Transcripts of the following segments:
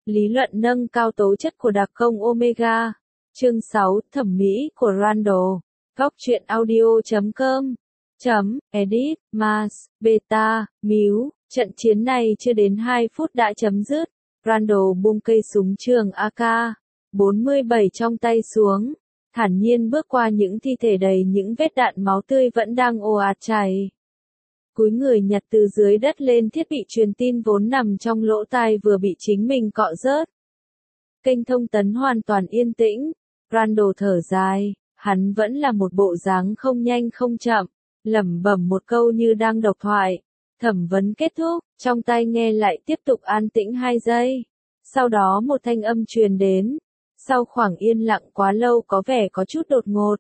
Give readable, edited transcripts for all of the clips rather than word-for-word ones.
Lý luận nâng cao tố chất của đặc công Omega. Chương 6, thẩm mỹ của Randall. Góc truyện audio.com. Edit, Mars, Beta, Mew. Trận chiến này chưa đến 2 phút đã chấm dứt. Randall buông cây súng trường AK-47 trong tay xuống, thản nhiên bước qua những thi thể đầy những vết đạn máu tươi vẫn đang ồ ạt chảy. Cúi người nhặt từ dưới đất lên thiết bị truyền tin vốn nằm trong lỗ tai vừa bị chính mình cọ rớt. Kênh thông tấn hoàn toàn yên tĩnh. Randall thở dài, hắn vẫn là một bộ dáng không nhanh không chậm, lẩm bẩm một câu như đang độc thoại. Thẩm vấn kết thúc, trong tai nghe lại tiếp tục an tĩnh 2 giây. Sau đó một thanh âm truyền đến. Sau khoảng yên lặng quá lâu có vẻ có chút đột ngột.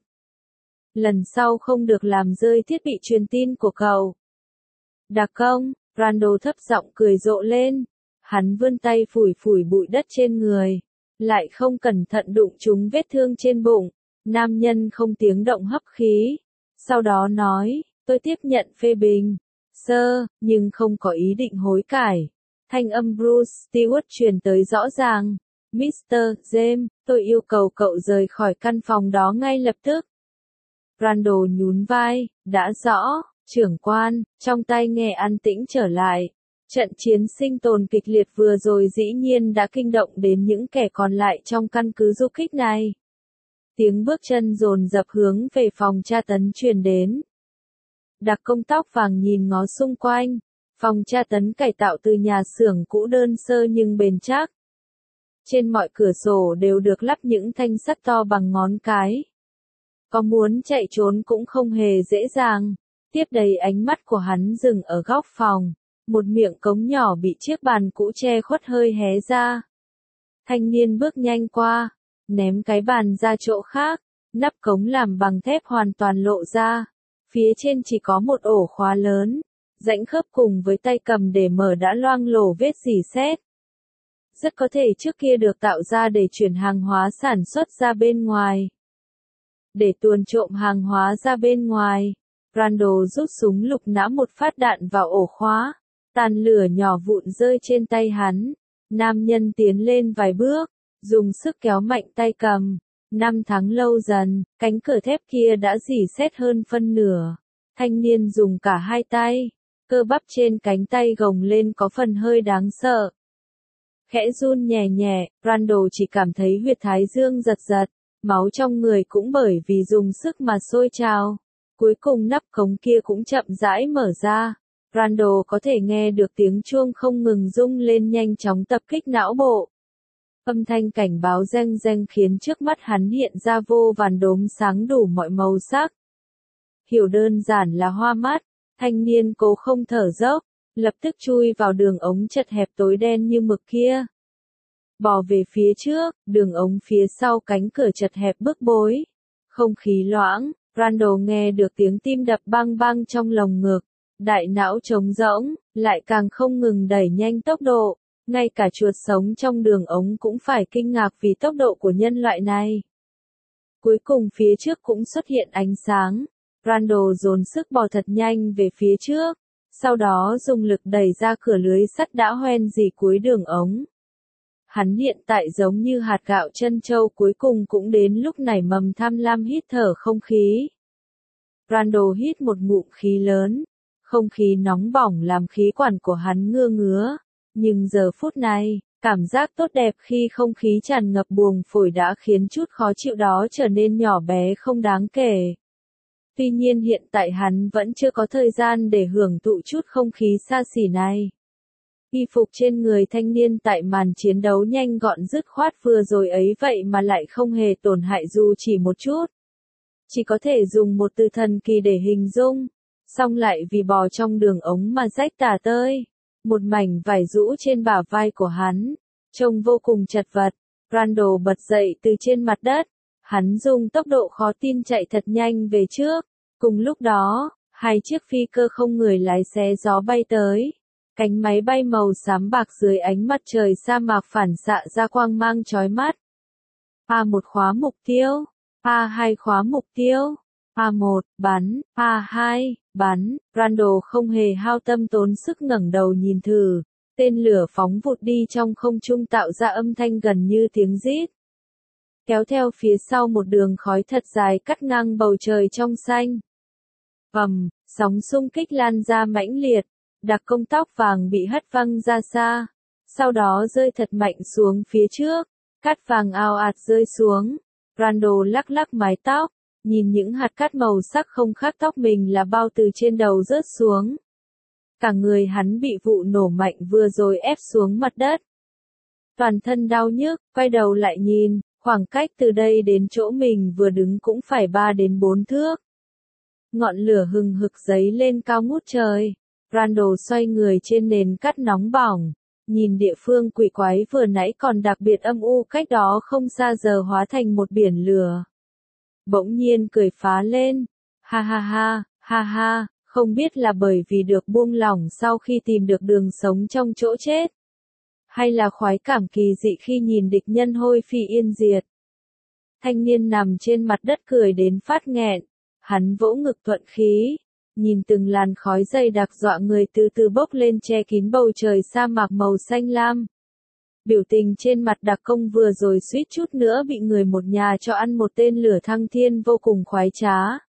Lần sau không được làm rơi thiết bị truyền tin của cậu. Đặc công, Randall thấp giọng cười rộ lên. Hắn vươn tay phủi phủi bụi đất trên người. Lại không cẩn thận đụng trúng vết thương trên bụng. Nam nhân không tiếng động hấp khí. Sau đó nói, tôi tiếp nhận phê bình. Sơ, nhưng không có ý định hối cải. Thanh âm Bruce Stewart truyền tới rõ ràng. Mr. James, tôi yêu cầu cậu rời khỏi căn phòng đó ngay lập tức. Randall nhún vai, đã rõ, trưởng quan, trong tai nghe an tĩnh trở lại. Trận chiến sinh tồn kịch liệt vừa rồi dĩ nhiên đã kinh động đến những kẻ còn lại trong căn cứ du kích này. Tiếng bước chân dồn dập hướng về phòng tra tấn truyền đến. Đặc công tóc vàng nhìn ngó xung quanh. Phòng tra tấn cải tạo từ nhà xưởng cũ đơn sơ nhưng bền chắc. Trên mọi cửa sổ đều được lắp những thanh sắt to bằng ngón cái. Có muốn chạy trốn cũng không hề dễ dàng. Tiếp đầy ánh mắt của hắn dừng ở góc phòng. Một miệng cống nhỏ bị chiếc bàn cũ che khuất hơi hé ra. Thanh niên bước nhanh qua, ném cái bàn ra chỗ khác. Nắp cống làm bằng thép hoàn toàn lộ ra. Phía trên chỉ có một ổ khóa lớn. Rãnh khớp cùng với tay cầm để mở đã loang lổ vết rỉ sét. Rất có thể trước kia được tạo ra để chuyển hàng hóa sản xuất ra bên ngoài. Để tuồn trộm hàng hóa ra bên ngoài, Randall rút súng lục nã một phát đạn vào ổ khóa. Tàn lửa nhỏ vụn rơi trên tay hắn. Nam nhân tiến lên vài bước, dùng sức kéo mạnh tay cầm. 5 tháng lâu dần, cánh cửa thép kia đã rỉ sét hơn phân nửa. Thanh niên dùng cả hai tay. Cơ bắp trên cánh tay gồng lên có phần hơi đáng sợ. Khẽ run nhẹ nhẹ, Randall chỉ cảm thấy huyệt thái dương giật giật, máu trong người cũng bởi vì dùng sức mà sôi trào. Cuối cùng nắp cống kia cũng chậm rãi mở ra. Randall có thể nghe được tiếng chuông không ngừng rung lên nhanh chóng tập kích não bộ. Âm thanh cảnh báo reng reng khiến trước mắt hắn hiện ra vô vàn đốm sáng đủ mọi màu sắc. Hiểu đơn giản là hoa mắt. Thanh niên cố không thở dốc, lập tức chui vào đường ống chật hẹp tối đen như mực kia. Bò về phía trước, đường ống phía sau cánh cửa chật hẹp bức bối. Không khí loãng, Randall nghe được tiếng tim đập bang bang trong lồng ngực. Đại não trống rỗng, lại càng không ngừng đẩy nhanh tốc độ. Ngay cả chuột sống trong đường ống cũng phải kinh ngạc vì tốc độ của nhân loại này. Cuối cùng phía trước cũng xuất hiện ánh sáng. Randall dồn sức bò thật nhanh về phía trước, sau đó dùng lực đẩy ra cửa lưới sắt đã hoen rỉ cuối đường ống. Hắn hiện tại giống như hạt gạo trân châu cuối cùng cũng đến lúc nảy mầm tham lam hít thở không khí. Randall hít một ngụm khí lớn, không khí nóng bỏng làm khí quản của hắn ngứa ngứa, nhưng giờ phút này, cảm giác tốt đẹp khi không khí tràn ngập buồng phổi đã khiến chút khó chịu đó trở nên nhỏ bé không đáng kể. Tuy nhiên hiện tại hắn vẫn chưa có thời gian để hưởng thụ chút không khí xa xỉ này. Y phục trên người thanh niên tại màn chiến đấu nhanh gọn dứt khoát vừa rồi ấy vậy mà lại không hề tổn hại dù chỉ một chút. Chỉ có thể dùng một từ thần kỳ để hình dung, song lại vì bò trong đường ống mà rách tả tơi. Một mảnh vải rũ trên bả vai của hắn, trông vô cùng chật vật. Randall bật dậy từ trên mặt đất. Hắn dùng tốc độ khó tin chạy thật nhanh về trước. Cùng lúc đó, 2 chiếc phi cơ không người lái xé gió bay tới. Cánh máy bay màu xám bạc dưới ánh mặt trời sa mạc phản xạ ra quang mang chói mắt. A1 khóa mục tiêu. A2 khóa mục tiêu. A1, bắn. A2, bắn. Randall không hề hao tâm tốn sức ngẩng đầu nhìn thử. Tên lửa phóng vụt đi trong không trung tạo ra âm thanh gần như tiếng rít. Kéo theo phía sau một đường khói thật dài cắt ngang bầu trời trong xanh. Ầm, sóng xung kích lan ra mãnh liệt, đặc công tóc vàng bị hất văng ra xa, sau đó rơi thật mạnh xuống phía trước, cát vàng ào ạt rơi xuống. Randall lắc lắc mái tóc, nhìn những hạt cát màu sắc không khác tóc mình là bao từ trên đầu rớt xuống. Cả người hắn bị vụ nổ mạnh vừa rồi ép xuống mặt đất. Toàn thân đau nhức, quay đầu lại nhìn, khoảng cách từ đây đến chỗ mình vừa đứng cũng phải 3 đến 4 thước. Ngọn lửa hừng hực giấy lên cao ngút trời. Randall xoay người trên nền cát nóng bỏng, nhìn địa phương quỷ quái vừa nãy còn đặc biệt âm u cách đó không xa giờ hóa thành một biển lửa. Bỗng nhiên cười phá lên. Ha ha ha, ha ha, không biết là bởi vì được buông lỏng sau khi tìm được đường sống trong chỗ chết. Hay là khoái cảm kỳ dị khi nhìn địch nhân hôi phi yên diệt. Thanh niên nằm trên mặt đất cười đến phát nghẹn. Hắn vỗ ngực thuận khí, nhìn từng làn khói dày đặc dọa người từ từ bốc lên che kín bầu trời sa mạc màu xanh lam. Biểu tình trên mặt đặc công vừa rồi suýt chút nữa bị người một nhà cho ăn một tên lửa thăng thiên vô cùng khoái trá.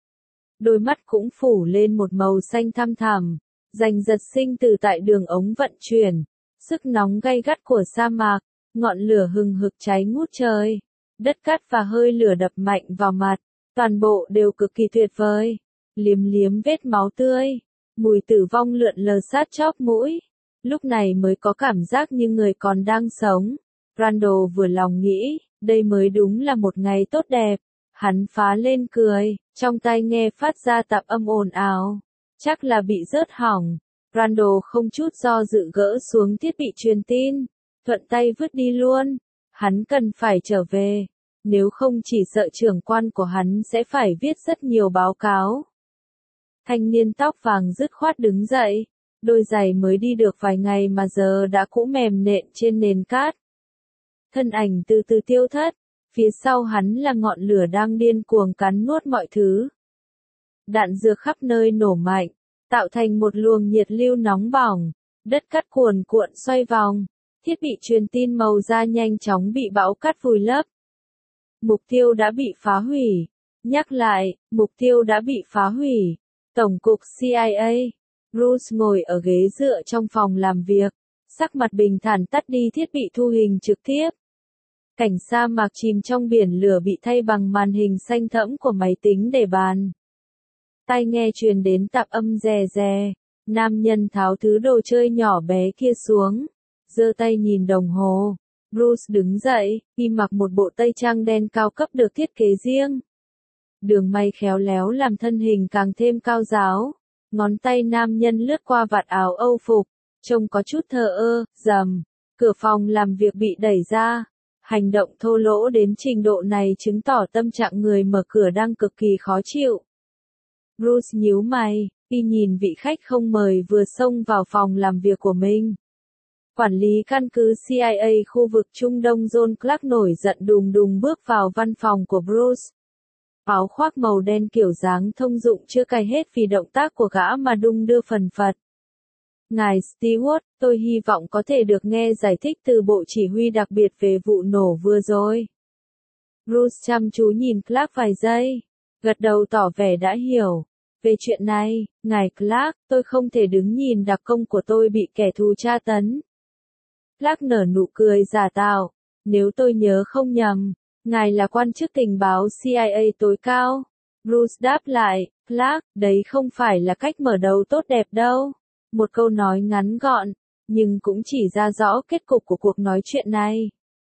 Đôi mắt cũng phủ lên một màu xanh thăm thẳm, giành giật sinh từ tại đường ống vận chuyển, sức nóng gay gắt của sa mạc, ngọn lửa hừng hực cháy ngút trời, đất cát và hơi lửa đập mạnh vào mặt. Toàn bộ đều cực kỳ tuyệt vời, liếm liếm vết máu tươi, mùi tử vong lượn lờ sát chóp mũi, lúc này mới có cảm giác như người còn đang sống. Randall vừa lòng nghĩ, đây mới đúng là một ngày tốt đẹp, hắn phá lên cười, trong tai nghe phát ra tạp âm ồn ào, chắc là bị rớt hỏng. Randall không chút do dự gỡ xuống thiết bị truyền tin, thuận tay vứt đi luôn, hắn cần phải trở về. Nếu không chỉ sợ trưởng quan của hắn sẽ phải viết rất nhiều báo cáo. Thanh niên tóc vàng dứt khoát đứng dậy, đôi giày mới đi được vài ngày mà giờ đã cũ mềm nện trên nền cát. Thân ảnh từ từ tiêu thất, phía sau hắn là ngọn lửa đang điên cuồng cắn nuốt mọi thứ. Đạn dược khắp nơi nổ mạnh, tạo thành một luồng nhiệt lưu nóng bỏng, đất cát cuồn cuộn xoay vòng, thiết bị truyền tin màu da nhanh chóng bị bão cát vùi lấp. Mục tiêu đã bị phá hủy. Nhắc lại, mục tiêu đã bị phá hủy. Tổng cục CIA. Bruce ngồi ở ghế dựa trong phòng làm việc, sắc mặt bình thản tắt đi thiết bị thu hình trực tiếp. Cảnh sa mạc chìm trong biển lửa bị thay bằng màn hình xanh thẫm của máy tính để bàn. Tai nghe truyền đến tạp âm rè rè. Nam nhân tháo thứ đồ chơi nhỏ bé kia xuống, giơ tay nhìn đồng hồ. Bruce đứng dậy, y mặc một bộ tây trang đen cao cấp được thiết kế riêng. Đường may khéo léo làm thân hình càng thêm cao ráo. Ngón tay nam nhân lướt qua vạt áo Âu phục, trông có chút thờ ơ, rầm. Cửa phòng làm việc bị đẩy ra. Hành động thô lỗ đến trình độ này chứng tỏ tâm trạng người mở cửa đang cực kỳ khó chịu. Bruce nhíu mày, y nhìn vị khách không mời vừa xông vào phòng làm việc của mình. Quản lý căn cứ CIA khu vực Trung Đông John Clark nổi giận đùng đùng bước vào văn phòng của Bruce. Áo khoác màu đen kiểu dáng thông dụng chưa cài hết vì động tác của gã mà đung đưa phần phật. Ngài Stewart, tôi hy vọng có thể được nghe giải thích từ bộ chỉ huy đặc biệt về vụ nổ vừa rồi. Bruce chăm chú nhìn Clark vài giây, gật đầu tỏ vẻ đã hiểu. Về chuyện này, ngài Clark, tôi không thể đứng nhìn đặc công của tôi bị kẻ thù tra tấn. Clark nở nụ cười giả tạo. Nếu tôi nhớ không nhầm, ngài là quan chức tình báo CIA tối cao. Bruce đáp lại, Clark, đấy không phải là cách mở đầu tốt đẹp đâu. Một câu nói ngắn gọn, nhưng cũng chỉ ra rõ kết cục của cuộc nói chuyện này.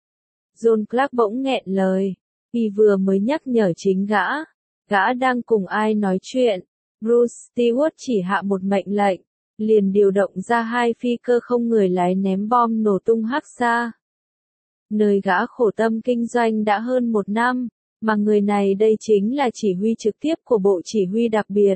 John Clark bỗng nghẹn lời, vì vừa mới nhắc nhở chính gã. Gã đang cùng ai nói chuyện. Bruce Stewart chỉ hạ một mệnh lệnh, liền điều động ra 2 phi cơ không người lái ném bom nổ tung hắc xa. Nơi gã khổ tâm kinh doanh đã hơn 1 năm, mà người này đây chính là chỉ huy trực tiếp của bộ chỉ huy đặc biệt.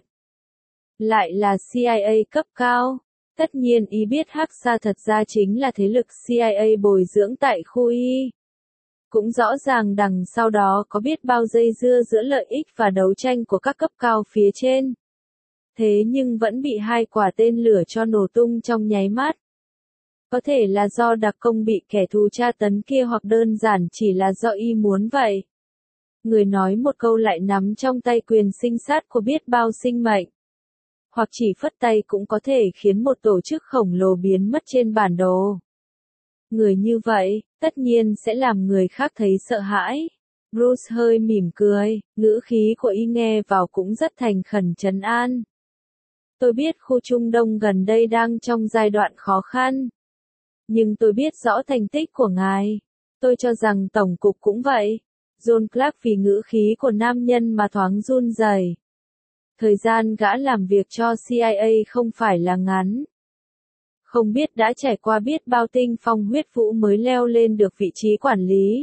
Lại là CIA cấp cao. Tất nhiên ý biết hắc xa thật ra chính là thế lực CIA bồi dưỡng tại khu Y. Cũng rõ ràng đằng sau đó có biết bao dây dưa giữa lợi ích và đấu tranh của các cấp cao phía trên. Thế nhưng vẫn bị 2 quả tên lửa cho nổ tung trong nháy mắt. Có thể là do đặc công bị kẻ thù tra tấn kia hoặc đơn giản chỉ là do y muốn vậy. Người nói một câu lại nắm trong tay quyền sinh sát của biết bao sinh mệnh. Hoặc chỉ phất tay cũng có thể khiến một tổ chức khổng lồ biến mất trên bản đồ. Người như vậy, tất nhiên sẽ làm người khác thấy sợ hãi. Bruce hơi mỉm cười, ngữ khí của y nghe vào cũng rất thành khẩn trấn an. Tôi biết khu Trung Đông gần đây đang trong giai đoạn khó khăn. Nhưng tôi biết rõ thành tích của ngài. Tôi cho rằng Tổng cục cũng vậy. John Clark vì ngữ khí của nam nhân mà thoáng run rẩy. Thời gian gã làm việc cho CIA không phải là ngắn. Không biết đã trải qua biết bao tinh phong huyết vũ mới leo lên được vị trí quản lý.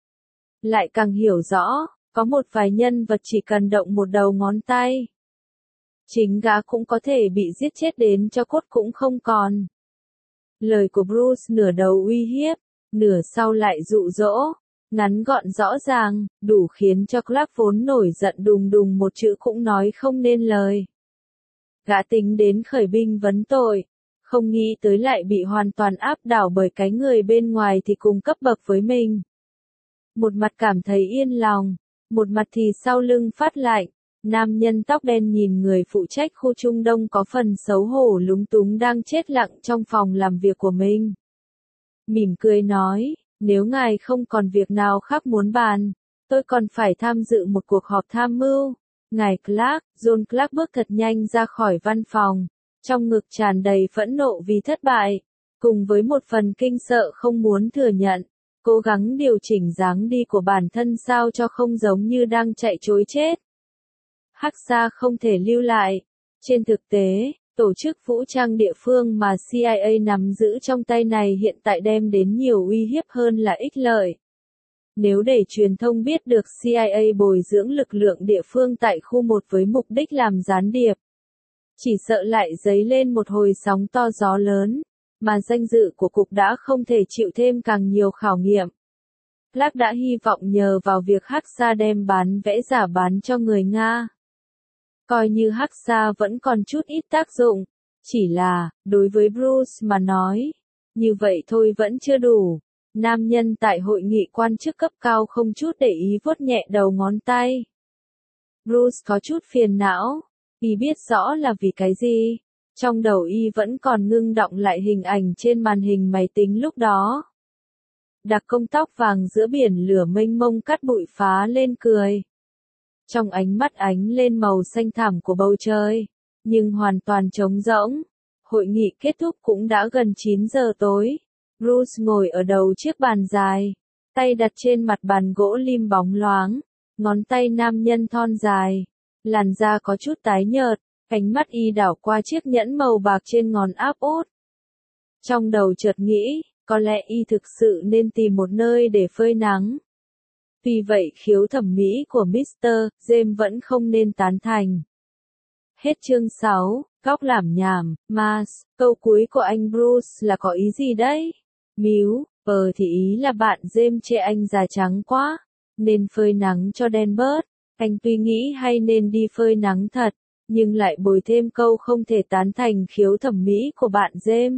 Lại càng hiểu rõ, có một vài nhân vật chỉ cần động một đầu ngón tay. Chính gã cũng có thể bị giết chết đến cho cốt cũng không còn. Lời của Bruce nửa đầu uy hiếp, nửa sau lại dụ dỗ, ngắn gọn rõ ràng, đủ khiến cho Clark vốn nổi giận đùng đùng một chữ cũng nói không nên lời. Gã tính đến khởi binh vấn tội, không nghĩ tới lại bị hoàn toàn áp đảo bởi cái người bên ngoài thì cùng cấp bậc với mình. Một mặt cảm thấy yên lòng, một mặt thì sau lưng phát lạnh. Nam nhân tóc đen nhìn người phụ trách khu Trung Đông có phần xấu hổ lúng túng đang chết lặng trong phòng làm việc của mình. Mỉm cười nói, nếu ngài không còn việc nào khác muốn bàn, tôi còn phải tham dự một cuộc họp tham mưu. Ngài Clark, John Clark bước thật nhanh ra khỏi văn phòng, trong ngực tràn đầy phẫn nộ vì thất bại, cùng với một phần kinh sợ không muốn thừa nhận, cố gắng điều chỉnh dáng đi của bản thân sao cho không giống như đang chạy trối chết. Hắc Sa không thể lưu lại. Trên thực tế, tổ chức vũ trang địa phương mà CIA nắm giữ trong tay này hiện tại đem đến nhiều uy hiếp hơn là ích lợi. Nếu để truyền thông biết được CIA bồi dưỡng lực lượng địa phương tại khu 1 với mục đích làm gián điệp, chỉ sợ lại dấy lên một hồi sóng to gió lớn, mà danh dự của cục đã không thể chịu thêm càng nhiều khảo nghiệm. Clark đã hy vọng nhờ vào việc Hắc Sa đem bán vẽ giả bán cho người Nga. Coi như Hắc Sa vẫn còn chút ít tác dụng, chỉ là, đối với Bruce mà nói, như vậy thôi vẫn chưa đủ. Nam nhân tại hội nghị quan chức cấp cao không chút để ý vuốt nhẹ đầu ngón tay. Bruce có chút phiền não, y biết rõ là vì cái gì. Trong đầu y vẫn còn ngưng đọng lại hình ảnh trên màn hình máy tính lúc đó. Đặc công tóc vàng giữa biển lửa mênh mông cắt bụi phá lên cười. Trong ánh mắt ánh lên màu xanh thẳm của bầu trời, nhưng hoàn toàn trống rỗng. Hội nghị kết thúc cũng đã gần 9 giờ tối. Bruce ngồi ở đầu chiếc bàn dài, tay đặt trên mặt bàn gỗ lim bóng loáng, ngón tay nam nhân thon dài, làn da có chút tái nhợt, ánh mắt y đảo qua chiếc nhẫn màu bạc trên ngón áp út. Trong đầu chợt nghĩ, có lẽ y thực sự nên tìm một nơi để phơi nắng. Vì vậy khiếu thẩm mỹ của Mr. James vẫn không nên tán thành. Hết chương 6, góc làm nhảm, Mars, câu cuối của anh Bruce là có ý gì đấy? Míu, thì ý là bạn James chê anh già trắng quá, nên phơi nắng cho đen bớt. Anh tuy nghĩ hay nên đi phơi nắng thật, nhưng lại bồi thêm câu không thể tán thành khiếu thẩm mỹ của bạn James.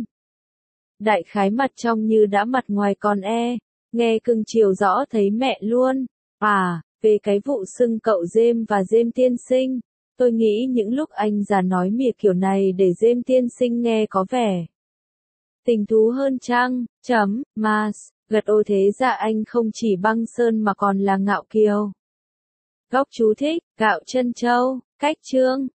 Đại khái mặt trong như đã mặt ngoài còn nghe cưng chiều rõ thấy mẹ luôn. Về cái vụ xưng cậu James và James tiên sinh, tôi nghĩ những lúc anh già nói mỉa kiểu này để James tiên sinh nghe có vẻ tình thú hơn chăng, Mars, gật ô thế ra anh không chỉ băng sơn mà còn là ngạo kiều. Góc chú thích, gạo chân trâu, cách chương.